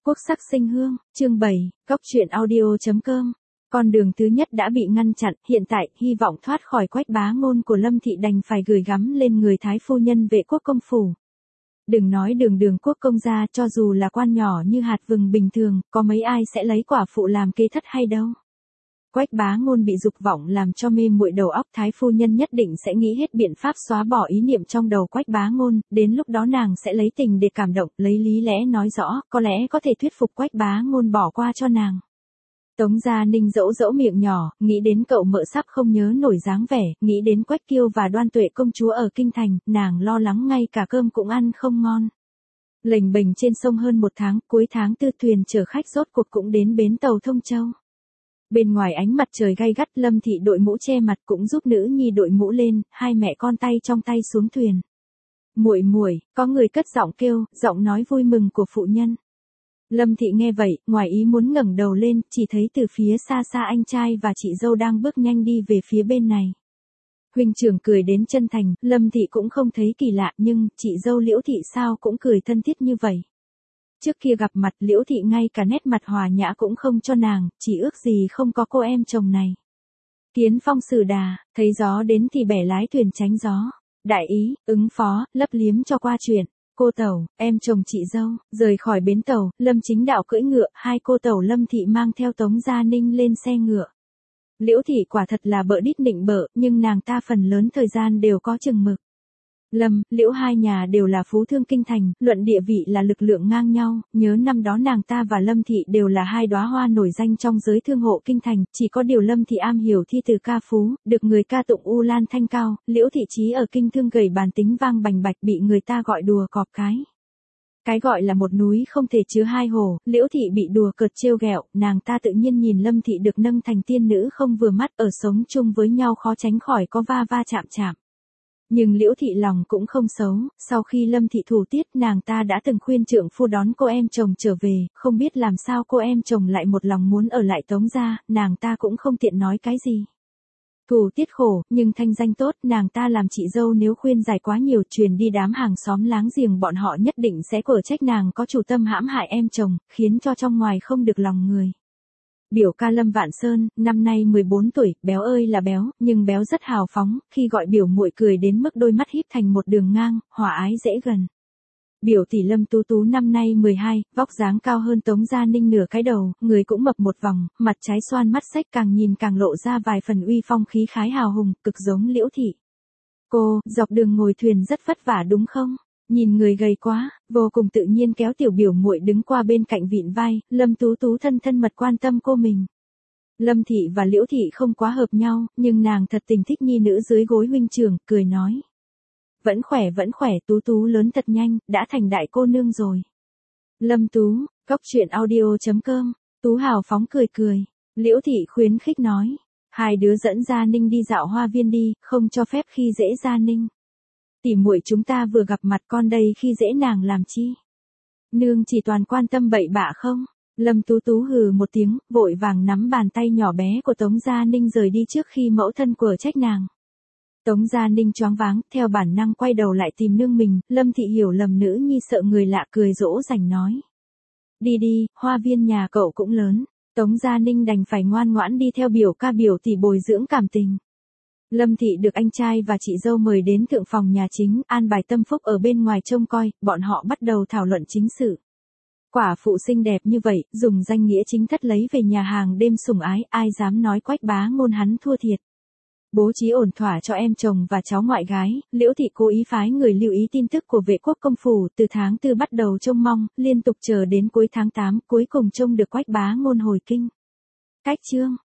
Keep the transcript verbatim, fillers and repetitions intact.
Quốc sắc sinh hương, chương bảy, cốc truyện audio.com. Con đường thứ nhất đã bị ngăn chặn, hiện tại, hy vọng thoát khỏi Quách Bá Ngôn của Lâm Thị đành phải gửi gắm lên người Thái phu nhân Vệ Quốc công phủ. Đừng nói đường đường quốc công gia, cho dù là quan nhỏ như hạt vừng bình thường, có mấy ai sẽ lấy quả phụ làm kế thất hay đâu. Quách Bá Ngôn bị dục vọng làm cho mê muội đầu óc, Thái phu nhân nhất định sẽ nghĩ hết biện pháp xóa bỏ ý niệm trong đầu Quách Bá Ngôn, đến lúc đó nàng sẽ lấy tình để cảm động, lấy lý lẽ nói rõ, có lẽ có thể thuyết phục Quách Bá Ngôn bỏ qua cho nàng. Tống Gia Ninh dẫu dẫu miệng nhỏ, nghĩ đến cậu mợ sắp không nhớ nổi dáng vẻ, nghĩ đến Quách Kiêu và Đoan Tuệ công chúa ở kinh thành, nàng lo lắng ngay cả cơm cũng ăn không ngon. Lềnh bềnh trên sông hơn một tháng, cuối tháng tư thuyền chở khách rốt cuộc cũng đến bến tàu Thông Châu. Bên ngoài ánh mặt trời gay gắt, Lâm Thị đội mũ che mặt cũng giúp nữ nhi đội mũ lên, hai mẹ con tay trong tay xuống thuyền. Muội muội, có người cất giọng kêu, giọng nói vui mừng của phụ nhân. Lâm Thị nghe vậy, ngoài ý muốn ngẩng đầu lên, chỉ thấy từ phía xa xa anh trai và chị dâu đang bước nhanh đi về phía bên này. Huynh trưởng cười đến chân thành, Lâm Thị cũng không thấy kỳ lạ, nhưng chị dâu Liễu Thị sao cũng cười thân thiết như vậy. Trước kia gặp mặt Liễu Thị ngay cả nét mặt hòa nhã cũng không cho nàng, chỉ ước gì không có cô em chồng này. Kiến phong sử đà, thấy gió đến thì bẻ lái thuyền tránh gió. Đại ý, ứng phó, lấp liếm cho qua chuyện. Cô tẩu, em chồng chị dâu, rời khỏi bến tàu, Lâm Chính Đạo cưỡi ngựa, hai cô tẩu Lâm Thị mang theo Tống Gia Ninh lên xe ngựa. Liễu Thị quả thật là bợ đít nịnh bợ, nhưng nàng ta phần lớn thời gian đều có chừng mực. Lâm, Liễu hai nhà đều là phú thương kinh thành, luận địa vị là lực lượng ngang nhau, nhớ năm đó nàng ta và Lâm Thị đều là hai đóa hoa nổi danh trong giới thương hộ kinh thành, chỉ có điều Lâm Thị am hiểu thi từ ca phú, được người ca tụng u lan thanh cao, Liễu Thị chí ở kinh thương gầy bàn tính vang bành bạch, bị người ta gọi đùa cọp cái. Cái gọi là một núi không thể chứa hai hồ, Liễu Thị bị đùa cợt trêu ghẹo, nàng ta tự nhiên nhìn Lâm Thị được nâng thành tiên nữ không vừa mắt, ở sống chung với nhau khó tránh khỏi có va va chạm chạm. Nhưng Liễu Thị lòng cũng không xấu, sau khi Lâm Thị thủ tiết nàng ta đã từng khuyên trượng phu đón cô em chồng trở về, không biết làm sao cô em chồng lại một lòng muốn ở lại Tống gia, nàng ta cũng không tiện nói cái gì. Thủ tiết khổ, nhưng thanh danh tốt, nàng ta làm chị dâu nếu khuyên giải quá nhiều truyền đi đám hàng xóm láng giềng bọn họ nhất định sẽ quở trách nàng có chủ tâm hãm hại em chồng, khiến cho trong ngoài không được lòng người. Biểu ca Lâm Vạn Sơn, năm nay mười bốn tuổi, béo ơi là béo, nhưng béo rất hào phóng, khi gọi biểu muội cười đến mức đôi mắt híp thành một đường ngang, hòa ái dễ gần. Biểu tỷ Lâm Tú Tú năm nay mười hai, vóc dáng cao hơn Tống Gia Ninh nửa cái đầu, người cũng mập một vòng, mặt trái xoan mắt xếch càng nhìn càng lộ ra vài phần uy phong khí khái hào hùng, cực giống Liễu Thị. Cô, dọc đường ngồi thuyền rất vất vả đúng không? Nhìn người gầy quá, vô cùng tự nhiên kéo tiểu biểu muội đứng qua bên cạnh vịn vai, Lâm Tú Tú thân thân mật quan tâm cô mình. Lâm Thị và Liễu Thị không quá hợp nhau, nhưng nàng thật tình thích nhi nữ dưới gối huynh trưởng, cười nói. Vẫn khỏe vẫn khỏe, Tú Tú lớn thật nhanh, đã thành đại cô nương rồi. Lâm Tú, cốc truyện audio.com, Tú hào phóng cười cười, Liễu Thị khuyến khích nói. Hai đứa dẫn Gia Ninh đi dạo hoa viên đi, không cho phép khi dễ Gia Ninh. Tỉ muội chúng ta vừa gặp mặt con đây khi dễ nàng làm chi? Nương chỉ toàn quan tâm bậy bạ không? Lâm Tú Tú hừ một tiếng, vội vàng nắm bàn tay nhỏ bé của Tống Gia Ninh rời đi trước khi mẫu thân quở trách nàng. Tống Gia Ninh choáng váng, theo bản năng quay đầu lại tìm nương mình, Lâm Thị hiểu lầm nữ nhi sợ người lạ cười dỗ dành nói. Đi đi, hoa viên nhà cậu cũng lớn. Tống Gia Ninh đành phải ngoan ngoãn đi theo biểu ca biểu tỷ bồi dưỡng cảm tình. Lâm Thị được anh trai và chị dâu mời đến thượng phòng nhà chính, an bài tâm phúc ở bên ngoài trông coi, bọn họ bắt đầu thảo luận chính sự. Quả phụ xinh đẹp như vậy, dùng danh nghĩa chính thất lấy về nhà hàng đêm sủng ái, ai dám nói Quách Bá Ngôn hắn thua thiệt. Bố trí ổn thỏa cho em chồng và cháu ngoại gái, Liễu Thị cố ý phái người lưu ý tin tức của Vệ Quốc công phủ, từ tháng tư bắt đầu trông mong, liên tục chờ đến cuối tháng tám, cuối cùng trông được Quách Bá Ngôn hồi kinh. Cách chương